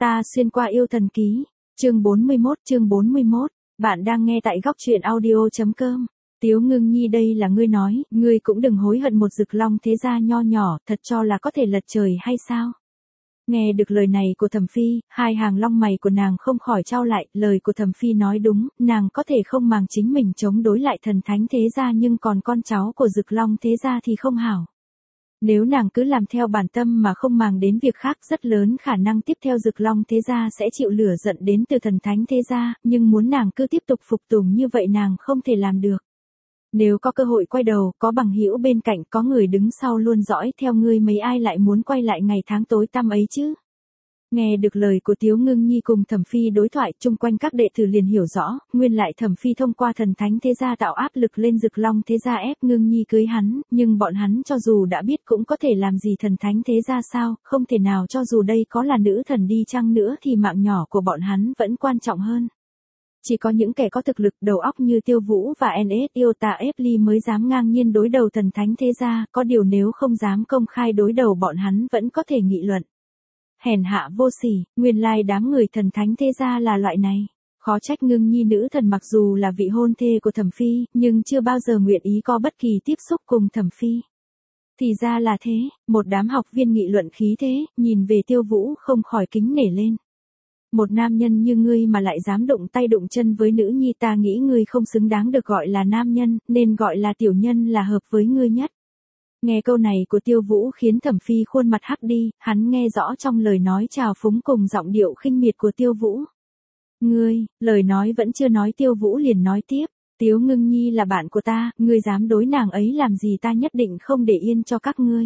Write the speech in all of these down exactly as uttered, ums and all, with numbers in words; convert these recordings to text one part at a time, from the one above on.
Ta xuyên qua yêu thần ký, chương bốn mươi mốt, chương bốn mươi mốt, bạn đang nghe tại góc truyện audio.com. Tiếu Ngưng Nhi, đây là ngươi nói, ngươi cũng đừng hối hận một Dực Long thế gia nho nhỏ, thật cho là có thể lật trời hay sao? Nghe được lời này của Thẩm Phi, hai hàng lông mày của nàng không khỏi chau lại, lời của Thẩm Phi nói đúng, nàng có thể không màng chính mình chống đối lại thần thánh thế gia nhưng còn con cháu của Dực Long thế gia thì không hảo. Nếu nàng cứ làm theo bản tâm mà không màng đến việc khác, rất lớn khả năng tiếp theo Dực Long thế gia sẽ chịu lửa giận đến từ thần thánh thế gia, nhưng muốn nàng cứ tiếp tục phục tùng như vậy nàng không thể làm được. Nếu có cơ hội quay đầu, có bằng hữu bên cạnh, có người đứng sau luôn dõi theo ngươi, mấy ai lại muốn quay lại ngày tháng tối tăm ấy chứ? Nghe được lời của Tiếu Ngưng Nhi cùng Thẩm Phi đối thoại, chung quanh các đệ tử liền hiểu rõ, nguyên lại Thẩm Phi thông qua thần thánh thế gia tạo áp lực lên Dực Long thế gia ép Ngưng Nhi cưới hắn, nhưng bọn hắn cho dù đã biết cũng có thể làm gì thần thánh thế gia sao, không thể nào, cho dù đây có là nữ thần đi chăng nữa thì mạng nhỏ của bọn hắn vẫn quan trọng hơn. Chỉ có những kẻ có thực lực đầu óc như Tiêu Vũ và en ét Iota Epli mới dám ngang nhiên đối đầu thần thánh thế gia, có điều nếu không dám công khai đối đầu bọn hắn vẫn có thể nghị luận. Hèn hạ vô sỉ, nguyên lai đám người thần thánh thế gia là loại này. Khó trách Ngưng Nhi nữ thần mặc dù là vị hôn thê của Thẩm Phi, nhưng chưa bao giờ nguyện ý có bất kỳ tiếp xúc cùng Thẩm Phi. Thì ra là thế, một đám học viên nghị luận khí thế, nhìn về Tiêu Vũ không khỏi kính nể lên. Một nam nhân như ngươi mà lại dám đụng tay đụng chân với nữ nhi, ta nghĩ ngươi không xứng đáng được gọi là nam nhân, nên gọi là tiểu nhân là hợp với ngươi nhất. Nghe câu này của Tiêu Vũ khiến Thẩm Phi khuôn mặt hắc đi, hắn nghe rõ trong lời nói trào phúng cùng giọng điệu khinh miệt của Tiêu Vũ. Ngươi, lời nói vẫn chưa nói Tiêu Vũ liền nói tiếp, Tiếu Ngưng Nhi là bạn của ta, ngươi dám đối nàng ấy làm gì ta nhất định không để yên cho các ngươi.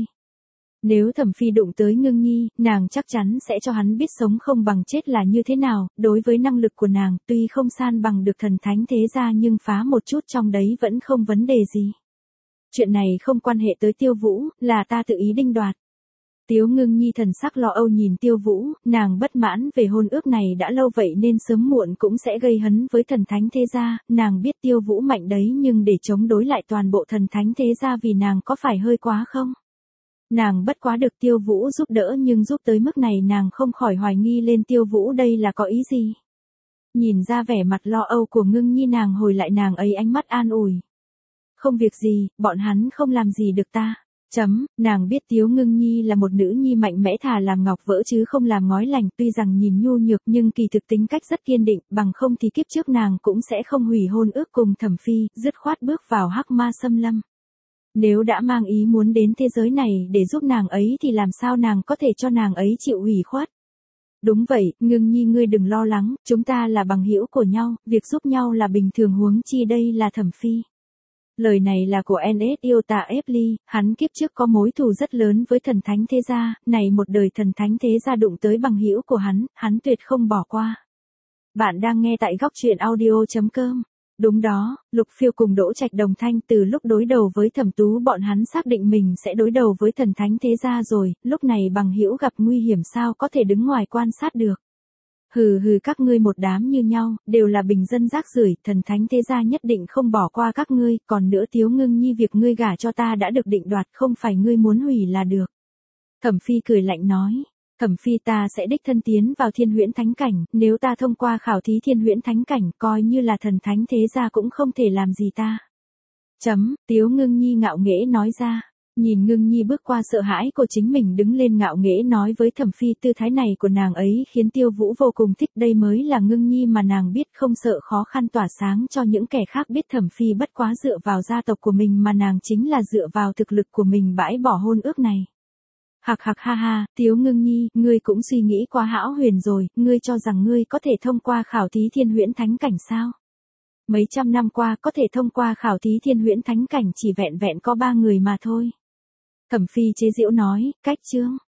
Nếu Thẩm Phi đụng tới Ngưng Nhi, nàng chắc chắn sẽ cho hắn biết sống không bằng chết là như thế nào, đối với năng lực của nàng, tuy không san bằng được thần thánh thế gia nhưng phá một chút trong đấy vẫn không vấn đề gì. Chuyện này không quan hệ tới Tiêu Vũ, là ta tự ý đinh đoạt. Tiếu Ngưng Nhi thần sắc lo âu nhìn Tiêu Vũ, nàng bất mãn về hôn ước này đã lâu vậy nên sớm muộn cũng sẽ gây hấn với thần thánh thế gia, nàng biết Tiêu Vũ mạnh đấy nhưng để chống đối lại toàn bộ thần thánh thế gia vì nàng có phải hơi quá không? Nàng bất quá được Tiêu Vũ giúp đỡ nhưng giúp tới mức này nàng không khỏi hoài nghi lên Tiêu Vũ đây là có ý gì. Nhìn ra vẻ mặt lo âu của Ngưng Nhi nàng hồi lại nàng ấy ánh mắt an ủi. Không việc gì, bọn hắn không làm gì được ta. Chấm, nàng biết Tiếu Ngưng Nhi là một nữ nhi mạnh mẽ thà làm ngọc vỡ chứ không làm ngói lành, tuy rằng nhìn nhu nhược nhưng kỳ thực tính cách rất kiên định, bằng không thì kiếp trước nàng cũng sẽ không hủy hôn ước cùng Thẩm Phi, dứt khoát bước vào hắc ma xâm lâm. Nếu đã mang ý muốn đến thế giới này để giúp nàng ấy thì làm sao nàng có thể cho nàng ấy chịu ủy khuất. Đúng vậy, Ngưng Nhi ngươi đừng lo lắng, chúng ta là bằng hữu của nhau, việc giúp nhau là bình thường, huống chi đây là Thẩm Phi. Lời này là của en ét Iota Epli, hắn kiếp trước có mối thù rất lớn với thần thánh thế gia, này một đời thần thánh thế gia đụng tới bằng hữu của hắn, hắn tuyệt không bỏ qua. Bạn đang nghe tại góc truyện audio.com. Đúng đó, Lục Phiêu cùng Đỗ Trạch đồng thanh từ lúc đối đầu với Thẩm Tú bọn hắn xác định mình sẽ đối đầu với thần thánh thế gia rồi, lúc này bằng hữu gặp nguy hiểm sao có thể đứng ngoài quan sát được. Hừ hừ, các ngươi một đám như nhau, đều là bình dân rác rưởi, thần thánh thế gia nhất định không bỏ qua các ngươi, còn nữa Tiếu Ngưng Nhi việc ngươi gả cho ta đã được định đoạt, không phải ngươi muốn hủy là được. Thẩm Phi cười lạnh nói. Thẩm Phi, ta sẽ đích thân tiến vào Thiên Huyễn Thánh Cảnh, nếu ta thông qua khảo thí Thiên Huyễn Thánh Cảnh, coi như là thần thánh thế gia cũng không thể làm gì ta. Chấm, Tiếu Ngưng Nhi ngạo nghễ nói ra. Nhìn Ngưng Nhi bước qua sợ hãi của chính mình đứng lên ngạo nghễ nói với Thẩm Phi, tư thái này của nàng ấy khiến Tiêu Vũ vô cùng thích, đây mới là Ngưng Nhi mà nàng biết, không sợ khó khăn tỏa sáng cho những kẻ khác biết Thẩm Phi bất quá dựa vào gia tộc của mình mà nàng chính là dựa vào thực lực của mình bãi bỏ hôn ước này. Hạc hạc ha ha, Tiếu Ngưng Nhi, ngươi cũng suy nghĩ quá hão huyền rồi, ngươi cho rằng ngươi có thể thông qua khảo thí Thiên Huyễn Thánh Cảnh sao? Mấy trăm năm qua có thể thông qua khảo thí Thiên Huyễn Thánh Cảnh chỉ vẹn vẹn có ba người mà thôi. Thẩm Phi chế giễu nói, cách chương.